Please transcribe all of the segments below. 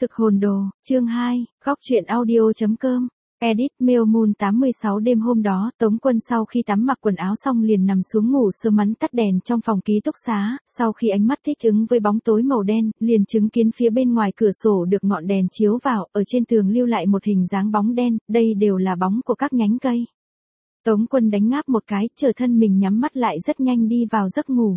Thực hồn đồ, chương 2, góc truyện audio.com. Edit Mail Moon 86. Đêm hôm đó, Tống Quân sau khi tắm mặc quần áo xong liền nằm xuống ngủ sớm, mắn tắt đèn trong phòng ký túc xá, sau khi ánh mắt thích ứng với bóng tối màu đen, liền chứng kiến phía bên ngoài cửa sổ được ngọn đèn chiếu vào, ở trên tường lưu lại một hình dáng bóng đen, đây đều là bóng của các nhánh cây. Tống Quân đánh ngáp một cái, chờ thân mình nhắm mắt lại rất nhanh đi vào giấc ngủ.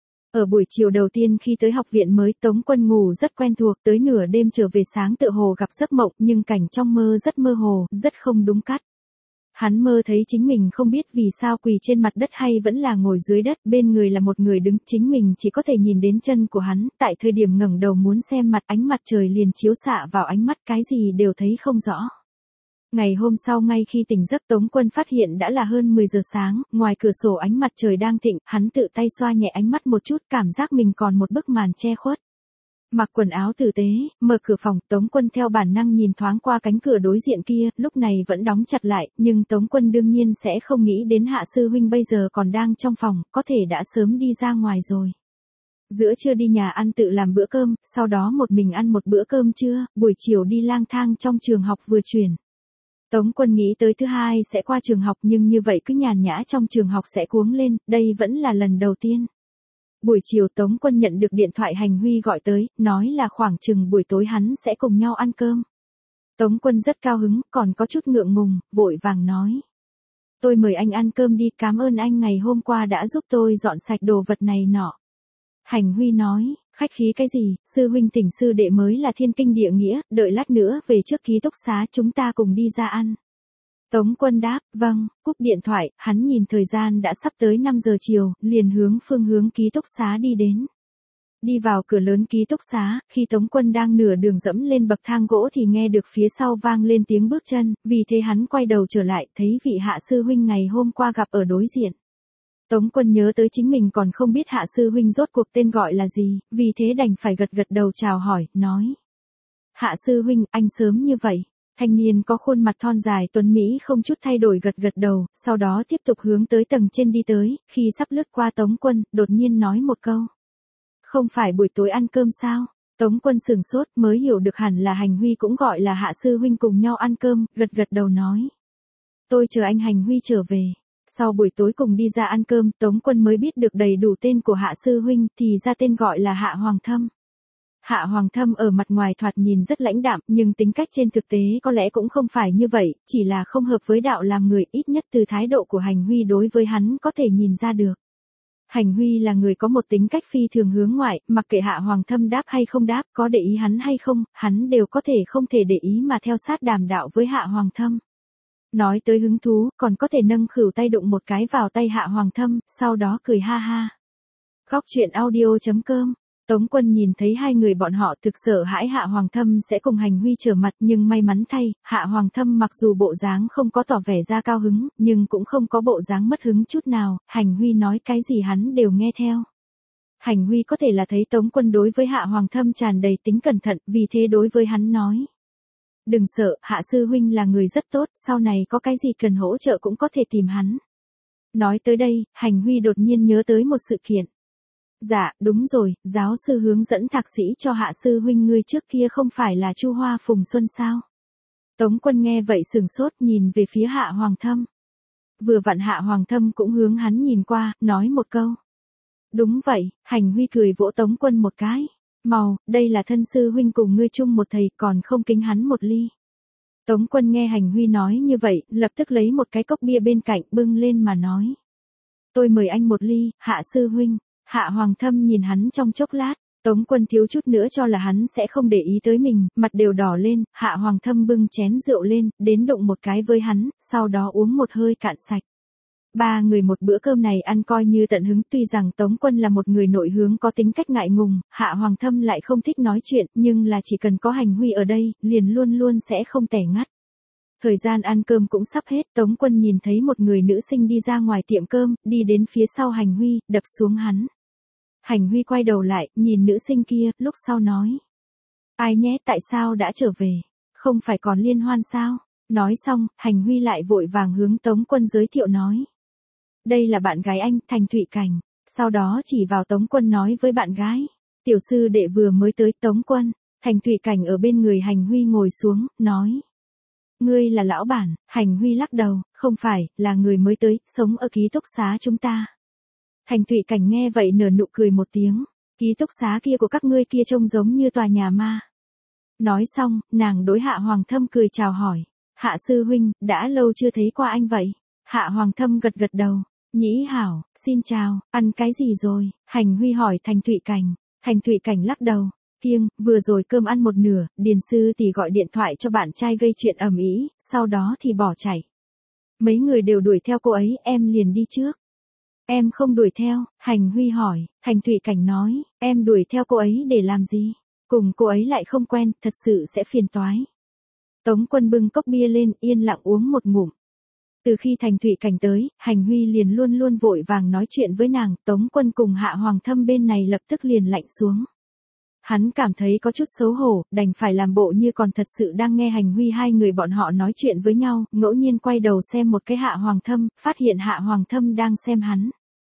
Ở buổi chiều đầu tiên khi tới học viện mới, Tống Quân ngủ rất quen thuộc, tới nửa đêm trở về sáng tựa hồ gặp giấc mộng, nhưng cảnh trong mơ rất mơ hồ, rất không đúng cắt. Hắn mơ thấy chính mình không biết vì sao quỳ trên mặt đất hay vẫn là ngồi dưới đất, bên người là một người đứng, chính mình chỉ có thể nhìn đến chân của hắn, tại thời điểm ngẩng đầu muốn xem mặt, ánh mặt trời liền chiếu xạ vào ánh mắt, cái gì đều thấy không rõ. Ngày hôm sau ngay khi tỉnh giấc, Tống Quân phát hiện đã là hơn 10 giờ sáng, ngoài cửa sổ ánh mặt trời đang thịnh, hắn tự tay xoa nhẹ ánh mắt một chút, cảm giác mình còn một bức màn che khuất. Mặc quần áo tử tế, mở cửa phòng, Tống Quân theo bản năng nhìn thoáng qua cánh cửa đối diện kia, lúc này vẫn đóng chặt lại, nhưng Tống Quân đương nhiên sẽ không nghĩ đến Hạ sư huynh bây giờ còn đang trong phòng, có thể đã sớm đi ra ngoài rồi. Giữa trưa đi nhà ăn tự làm bữa cơm, sau đó một mình ăn một bữa cơm trưa, buổi chiều đi lang thang trong trường học vừa chuyển. Tống Quân nghĩ tới thứ hai sẽ qua trường học, nhưng như vậy cứ nhàn nhã trong trường học sẽ cuống lên, đây vẫn là lần đầu tiên. Buổi chiều Tống Quân nhận được điện thoại Hành Huy gọi tới, nói là khoảng chừng buổi tối hắn sẽ cùng nhau ăn cơm. Tống Quân rất cao hứng, còn có chút ngượng ngùng, vội vàng nói. Tôi mời anh ăn cơm đi, cảm ơn anh ngày hôm qua đã giúp tôi dọn sạch đồ vật này nọ. Hành Huy nói, khách khí cái gì, sư huynh tỉnh sư đệ mới là thiên kinh địa nghĩa, đợi lát nữa về trước ký túc xá chúng ta cùng đi ra ăn. Tống Quân đáp, vâng, cúp điện thoại, hắn nhìn thời gian đã sắp tới 5 giờ chiều, liền hướng phương hướng ký túc xá đi đến. Đi vào cửa lớn ký túc xá, khi Tống Quân đang nửa đường dẫm lên bậc thang gỗ thì nghe được phía sau vang lên tiếng bước chân, vì thế hắn quay đầu trở lại, thấy vị Hạ sư huynh ngày hôm qua gặp ở đối diện. Tống Quân nhớ tới chính mình còn không biết Hạ sư huynh rốt cuộc tên gọi là gì, vì thế đành phải gật gật đầu chào hỏi, nói. Hạ sư huynh, anh sớm như vậy. Thanh niên có khuôn mặt thon dài tuấn Mỹ không chút thay đổi gật gật đầu, sau đó tiếp tục hướng tới tầng trên đi tới, khi sắp lướt qua Tống Quân, đột nhiên nói một câu. Không phải buổi tối ăn cơm sao? Tống Quân sửng sốt mới hiểu được hẳn là Hành Huy cũng gọi là Hạ sư huynh cùng nhau ăn cơm, gật gật đầu nói. Tôi chờ anh Hành Huy trở về. Sau buổi tối cùng đi ra ăn cơm, Tống Quân mới biết được đầy đủ tên của Hạ sư huynh, thì ra tên gọi là Hạ Hoàng Thâm. Hạ Hoàng Thâm ở mặt ngoài thoạt nhìn rất lãnh đạm, nhưng tính cách trên thực tế có lẽ cũng không phải như vậy, chỉ là không hợp với đạo làm người, ít nhất từ thái độ của Hành Huy đối với hắn có thể nhìn ra được. Hành Huy là người có một tính cách phi thường hướng ngoại, mặc kệ Hạ Hoàng Thâm đáp hay không đáp, có để ý hắn hay không, hắn đều có thể không thể để ý mà theo sát đàm đạo với Hạ Hoàng Thâm. Nói tới hứng thú, còn có thể nâng khuỷu tay đụng một cái vào tay Hạ Hoàng Thâm, sau đó cười ha ha. Góc truyện audio.com. Tống Quân nhìn thấy hai người bọn họ thực sợ hãi Hạ Hoàng Thâm sẽ cùng Hành Huy trở mặt, nhưng may mắn thay, Hạ Hoàng Thâm mặc dù bộ dáng không có tỏ vẻ ra cao hứng, nhưng cũng không có bộ dáng mất hứng chút nào, Hành Huy nói cái gì hắn đều nghe theo. Hành Huy có thể là thấy Tống Quân đối với Hạ Hoàng Thâm tràn đầy tính cẩn thận, vì thế đối với hắn nói. Đừng sợ, Hạ sư huynh là người rất tốt, sau này có cái gì cần hỗ trợ cũng có thể tìm hắn. Nói tới đây, Hành Huy đột nhiên nhớ tới một sự kiện. Dạ, đúng rồi, giáo sư hướng dẫn thạc sĩ cho Hạ sư huynh ngươi trước kia không phải là Chu Hoa Phùng Xuân sao? Tống Quân nghe vậy sửng sốt nhìn về phía Hạ Hoàng Thâm. Vừa vặn Hạ Hoàng Thâm cũng hướng hắn nhìn qua, nói một câu. Đúng vậy, Hành Huy cười vỗ Tống Quân một cái. Màu, đây là thân sư huynh cùng ngươi chung một thầy, còn không kính hắn một ly. Tống Quân nghe Hành Huy nói như vậy, lập tức lấy một cái cốc bia bên cạnh bưng lên mà nói. Tôi mời anh một ly, Hạ sư huynh. Hạ Hoàng Thâm nhìn hắn trong chốc lát, Tống Quân thiếu chút nữa cho là hắn sẽ không để ý tới mình, mặt đều đỏ lên, Hạ Hoàng Thâm bưng chén rượu lên, đến đụng một cái với hắn, sau đó uống một hơi cạn sạch. Ba người một bữa cơm này ăn coi như tận hứng, tuy rằng Tống Quân là một người nội hướng có tính cách ngại ngùng, Hạ Hoàng Thâm lại không thích nói chuyện, nhưng là chỉ cần có Hành Huy ở đây, liền luôn luôn sẽ không tẻ ngắt. Thời gian ăn cơm cũng sắp hết, Tống Quân nhìn thấy một người nữ sinh đi ra ngoài tiệm cơm, đi đến phía sau Hành Huy, đập xuống hắn. Hành Huy quay đầu lại, nhìn nữ sinh kia, lúc sau nói. Ai nhé, tại sao đã trở về? Không phải còn liên hoan sao? Nói xong, Hành Huy lại vội vàng hướng Tống Quân giới thiệu nói. Đây là bạn gái anh, Thành Thụy Cảnh. Sau đó chỉ vào Tống Quân nói với bạn gái. Tiểu sư đệ vừa mới tới. Tống Quân. Thành Thụy Cảnh ở bên người Hành Huy ngồi xuống, nói. Ngươi là lão bản. Hành Huy lắc đầu, không phải, là người mới tới, sống ở ký túc xá chúng ta. Thành Thụy Cảnh nghe vậy nở nụ cười một tiếng. Ký túc xá kia của các ngươi kia trông giống như tòa nhà ma. Nói xong, nàng đối Hạ Hoàng Thâm cười chào hỏi. Hạ sư huynh, đã lâu chưa thấy qua anh vậy. Hạ Hoàng Thâm gật gật đầu. Nhĩ hảo, xin chào, ăn cái gì rồi? Hành Huy hỏi Thành Thụy Cảnh. Thành Thụy Cảnh lắc đầu. Kiêng, vừa rồi cơm ăn một nửa, Điền sư tỷ gọi điện thoại cho bạn trai gây chuyện ầm ĩ, sau đó thì bỏ chạy. Mấy người đều đuổi theo cô ấy, em liền đi trước. Em không đuổi theo, Hành Huy hỏi. Thành Thụy Cảnh nói, em đuổi theo cô ấy để làm gì? Cùng cô ấy lại không quen, thật sự sẽ phiền toái. Tống Quân bưng cốc bia lên, yên lặng uống một ngụm. Từ khi Thành Thụy Cảnh tới, Hành Huy liền luôn luôn vội vàng nói chuyện với nàng, Tống Quân cùng Hạ Hoàng Thâm bên này lập tức liền lạnh xuống. Hắn cảm thấy có chút xấu hổ, đành phải làm bộ như còn thật sự đang nghe Hành Huy hai người bọn họ nói chuyện với nhau, ngẫu nhiên quay đầu xem một cái Hạ Hoàng Thâm, phát hiện Hạ Hoàng Thâm đang xem hắn.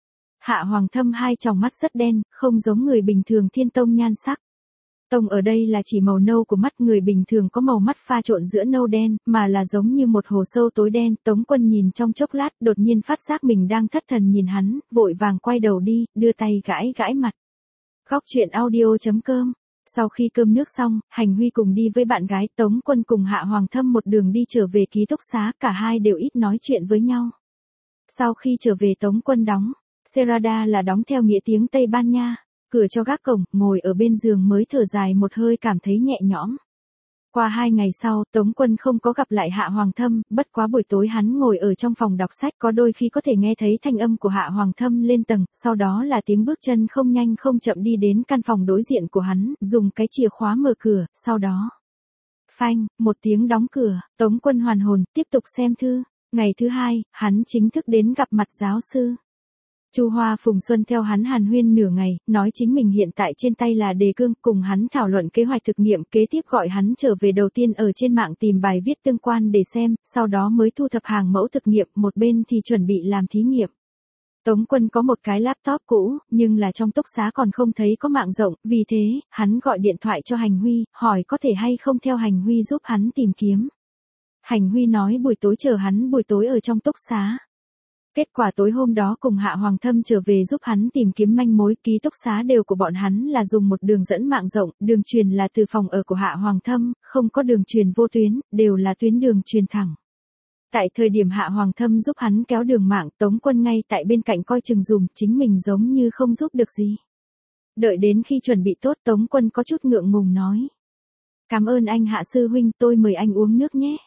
Hạ Hoàng Thâm hai tròng mắt rất đen, không giống người bình thường thiên tông nhan sắc. Tông ở đây là chỉ màu nâu của mắt, người bình thường có màu mắt pha trộn giữa nâu đen, mà là giống như một hồ sâu tối đen. Tống Quân nhìn trong chốc lát, đột nhiên phát giác mình đang thất thần nhìn hắn, vội vàng quay đầu đi, đưa tay gãi gãi mặt. Góc truyện audio.com. Sau khi cơm nước xong, Hành Huy cùng đi với bạn gái, Tống Quân cùng Hạ Hoàng Thâm một đường đi trở về ký túc xá, cả hai đều ít nói chuyện với nhau. Sau khi trở về Tống Quân đóng, Serada là đóng theo nghĩa tiếng Tây Ban Nha, cửa cho gác cổng, ngồi ở bên giường mới thở dài một hơi cảm thấy nhẹ nhõm. Qua 2 ngày sau, Tống Quân không có gặp lại Hạ Hoàng Thâm, bất quá buổi tối hắn ngồi ở trong phòng đọc sách, có đôi khi có thể nghe thấy thanh âm của Hạ Hoàng Thâm lên tầng, sau đó là tiếng bước chân không nhanh không chậm đi đến căn phòng đối diện của hắn, dùng cái chìa khóa mở cửa, sau đó. Phanh, một tiếng đóng cửa, Tống Quân hoàn hồn, tiếp tục xem thư. Ngày thứ 2, hắn chính thức đến gặp mặt giáo sư. Chu Hoa Phùng Xuân theo hắn hàn huyên nửa ngày, nói chính mình hiện tại trên tay là đề cương, cùng hắn thảo luận kế hoạch thực nghiệm, kế tiếp gọi hắn trở về đầu tiên ở trên mạng tìm bài viết tương quan để xem, sau đó mới thu thập hàng mẫu thực nghiệm, một bên thì chuẩn bị làm thí nghiệm. Tống Quân có một cái laptop cũ, nhưng là trong túc xá còn không thấy có mạng rộng, vì thế, hắn gọi điện thoại cho Hành Huy, hỏi có thể hay không theo Hành Huy giúp hắn tìm kiếm. Hành Huy nói buổi tối chờ hắn buổi tối ở trong túc xá. Kết quả tối hôm đó cùng Hạ Hoàng Thâm trở về giúp hắn tìm kiếm manh mối, ký túc xá đều của bọn hắn là dùng một đường dẫn mạng rộng, đường truyền là từ phòng ở của Hạ Hoàng Thâm, không có đường truyền vô tuyến, đều là tuyến đường truyền thẳng. Tại thời điểm Hạ Hoàng Thâm giúp hắn kéo đường mạng, Tống Quân ngay tại bên cạnh coi chừng dùm, chính mình giống như không giúp được gì. Đợi đến khi chuẩn bị tốt, Tống Quân có chút ngượng ngùng nói. Cảm ơn anh Hạ sư huynh, tôi mời anh uống nước nhé.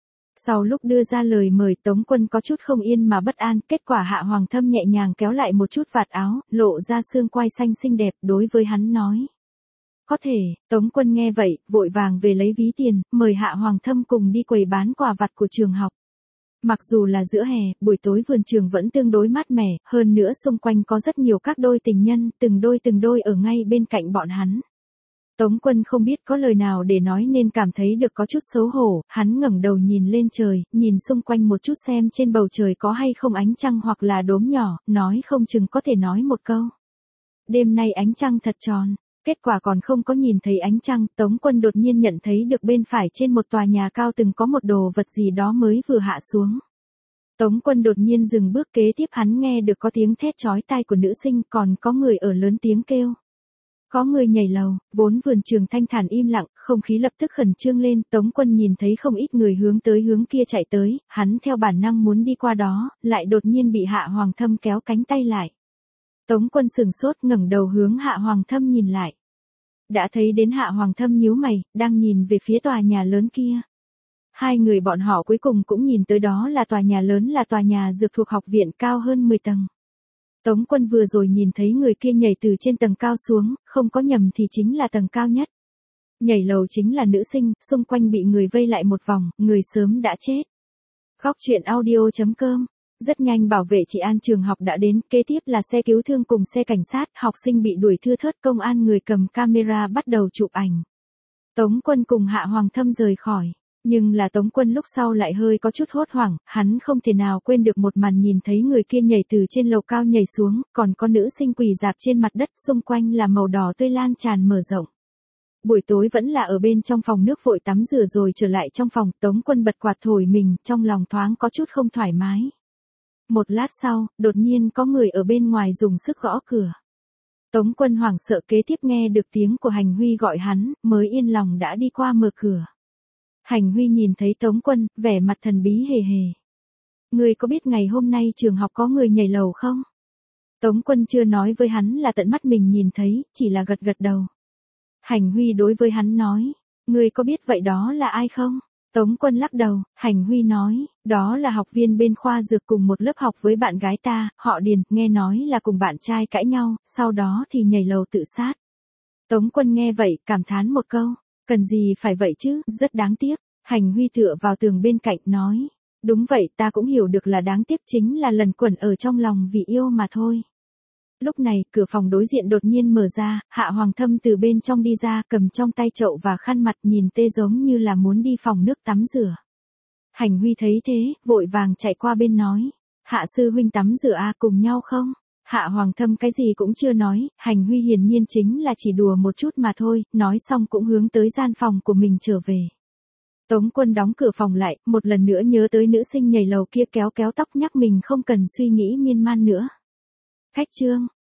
Sau lúc đưa ra lời mời, Tống Quân có chút không yên mà bất an, kết quả Hạ Hoàng Thâm nhẹ nhàng kéo lại một chút vạt áo, lộ ra xương quai xanh xinh đẹp, đối với hắn nói. Có thể, Tống Quân nghe vậy, vội vàng về lấy ví tiền, mời Hạ Hoàng Thâm cùng đi quầy bán quà vặt của trường học. Mặc dù là giữa hè, buổi tối vườn trường vẫn tương đối mát mẻ, hơn nữa xung quanh có rất nhiều các đôi tình nhân, từng đôi ở ngay bên cạnh bọn hắn. Tống Quân không biết có lời nào để nói nên cảm thấy được có chút xấu hổ, hắn ngẩng đầu nhìn lên trời, nhìn xung quanh một chút xem trên bầu trời có hay không ánh trăng hoặc là đốm nhỏ, nói không chừng có thể nói một câu. Đêm nay ánh trăng thật tròn, kết quả còn không có nhìn thấy ánh trăng, Tống Quân đột nhiên nhận thấy được bên phải trên một tòa nhà cao từng có một đồ vật gì đó mới vừa hạ xuống. Tống Quân đột nhiên dừng bước, kế tiếp hắn nghe được có tiếng thét chói tai của nữ sinh, còn có người ở lớn tiếng kêu. Có người nhảy lầu, vốn vườn trường thanh thản im lặng, không khí lập tức khẩn trương lên, Tống Quân nhìn thấy không ít người hướng tới hướng kia chạy tới, hắn theo bản năng muốn đi qua đó, lại đột nhiên bị Hạ Hoàng Thâm kéo cánh tay lại. Tống Quân sửng sốt ngẩng đầu hướng Hạ Hoàng Thâm nhìn lại. Đã thấy đến Hạ Hoàng Thâm nhíu mày, đang nhìn về phía tòa nhà lớn kia. Hai người bọn họ cuối cùng cũng nhìn tới, đó là tòa nhà lớn, là tòa nhà dược thuộc học viện, cao hơn 10 tầng. Tống Quân vừa rồi nhìn thấy người kia nhảy từ trên tầng cao xuống, không có nhầm thì chính là tầng cao nhất. Nhảy lầu chính là nữ sinh, xung quanh bị người vây lại một vòng, người sớm đã chết. Góc truyện audio.com. Rất nhanh bảo vệ trị an trường học đã đến, kế tiếp là xe cứu thương cùng xe cảnh sát, học sinh bị đuổi thưa thớt, công an người cầm camera bắt đầu chụp ảnh. Tống Quân cùng Hạ Hoàng Thâm rời khỏi. Nhưng là Tống Quân lúc sau lại hơi có chút hốt hoảng, hắn không thể nào quên được một màn nhìn thấy người kia nhảy từ trên lầu cao nhảy xuống, còn có nữ sinh quỳ rạp trên mặt đất, xung quanh là màu đỏ tươi lan tràn mở rộng. Buổi tối vẫn là ở bên trong phòng nước vội tắm rửa rồi trở lại trong phòng, Tống Quân bật quạt thổi mình, trong lòng thoáng có chút không thoải mái. Một lát sau, đột nhiên có người ở bên ngoài dùng sức gõ cửa. Tống Quân hoảng sợ kế tiếp nghe được tiếng của Hành Huy gọi hắn, mới yên lòng đã đi qua mở cửa. Hành Huy nhìn thấy Tống Quân, vẻ mặt thần bí hề hề. Ngươi có biết ngày hôm nay trường học có người nhảy lầu không? Tống Quân chưa nói với hắn là tận mắt mình nhìn thấy, chỉ là gật gật đầu. Hành Huy đối với hắn nói, ngươi có biết vậy đó là ai không? Tống Quân lắc đầu, Hành Huy nói, đó là học viên bên khoa dược cùng một lớp học với bạn gái ta, họ Điền, nghe nói là cùng bạn trai cãi nhau, sau đó thì nhảy lầu tự sát. Tống Quân nghe vậy, cảm thán một câu, cần gì phải vậy chứ, rất đáng tiếc. Hành Huy tựa vào tường bên cạnh nói, đúng vậy ta cũng hiểu được là đáng tiếc chính là lần quẩn ở trong lòng vì yêu mà thôi. Lúc này, cửa phòng đối diện đột nhiên mở ra, Hạ Hoàng Thâm từ bên trong đi ra, cầm trong tay chậu và khăn mặt nhìn tê giống như là muốn đi phòng nước tắm rửa. Hành Huy thấy thế, vội vàng chạy qua bên nói, Hạ sư huynh tắm rửa cùng nhau không? Hạ Hoàng Thâm cái gì cũng chưa nói, Hành Huy hiển nhiên chính là chỉ đùa một chút mà thôi, nói xong cũng hướng tới gian phòng của mình trở về. Tống Quân đóng cửa phòng lại, một lần nữa nhớ tới nữ sinh nhảy lầu kia kéo kéo tóc nhắc mình không cần suy nghĩ miên man nữa. Khách trương,